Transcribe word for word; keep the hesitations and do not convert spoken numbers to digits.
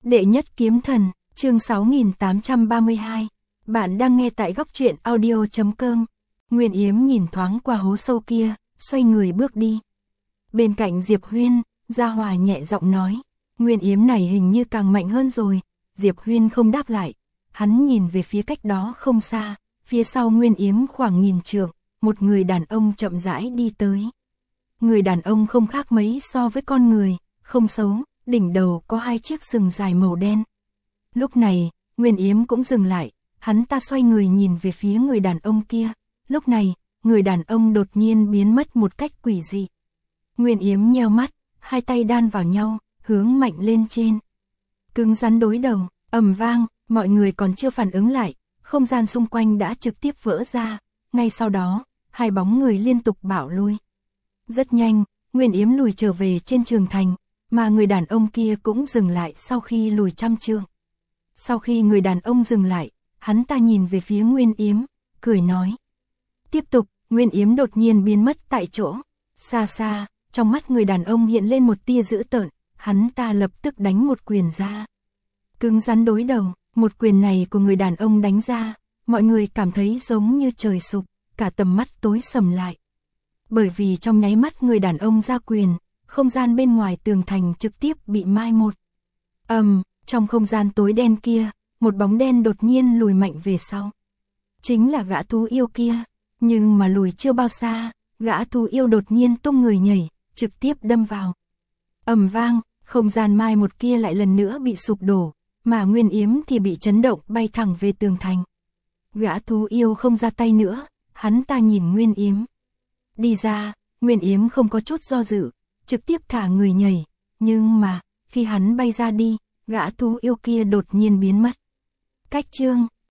Đệ nhất kiếm thần, chương sáu nghìn tám trăm ba mươi hai. Bạn đang nghe tại góc truyện audio chấm com. Nguyên Yếm nhìn thoáng qua hố sâu kia, xoay người bước đi. Bên cạnh Diệp Huyên, Gia Hòa nhẹ giọng nói, Nguyên Yếm này hình như càng mạnh hơn rồi. Diệp Huyên không đáp lại, hắn nhìn về phía cách đó không xa, phía sau Nguyên Yếm khoảng nghìn trượng, một người đàn ông chậm rãi đi tới. Người đàn ông không khác mấy so với con người, không xấu, đỉnh đầu có hai chiếc sừng dài màu đen. Lúc này, Nguyên Yếm cũng dừng lại, hắn ta xoay người nhìn về phía người đàn ông kia. Lúc này, người đàn ông đột nhiên biến mất một cách quỷ dị. Nguyên Yếm nheo mắt, hai tay đan vào nhau, hướng mạnh lên trên. Cứng rắn đối đầu, ầm vang, mọi người còn chưa phản ứng lại, không gian xung quanh đã trực tiếp vỡ ra. Ngay sau đó, hai bóng người liên tục bạo lui. Rất nhanh, Nguyên Yếm lùi trở về trên trường thành, mà người đàn ông kia cũng dừng lại sau khi lùi trăm trượng. Sau khi người đàn ông dừng lại, hắn ta nhìn về phía Nguyên Yếm, cười nói. Tiếp tục, Nguyên Yếm đột nhiên biến mất tại chỗ. Xa xa, trong mắt người đàn ông hiện lên một tia dữ tợn, hắn ta lập tức đánh một quyền ra. Cứng rắn đối đầu, một quyền này của người đàn ông đánh ra, mọi người cảm thấy giống như trời sụp, cả tầm mắt tối sầm lại. Bởi vì trong nháy mắt người đàn ông ra quyền, không gian bên ngoài tường thành trực tiếp bị mai một. Ầm, um, trong không gian tối đen kia, một bóng đen đột nhiên lùi mạnh về sau. Chính là gã thú yêu kia, nhưng mà lùi chưa bao xa, gã thú yêu đột nhiên tung người nhảy, trực tiếp đâm vào. Ầm vang, không gian mai một kia lại lần nữa bị sụp đổ, mà Nguyên Yếm thì bị chấn động bay thẳng về tường thành. Gã thú yêu không ra tay nữa, hắn ta nhìn Nguyên Yếm. Đi ra, Nguyên Yếm không có chút do dự, trực tiếp thả người nhảy, nhưng mà, khi hắn bay ra đi, gã thú yêu kia đột nhiên biến mất. Cách chương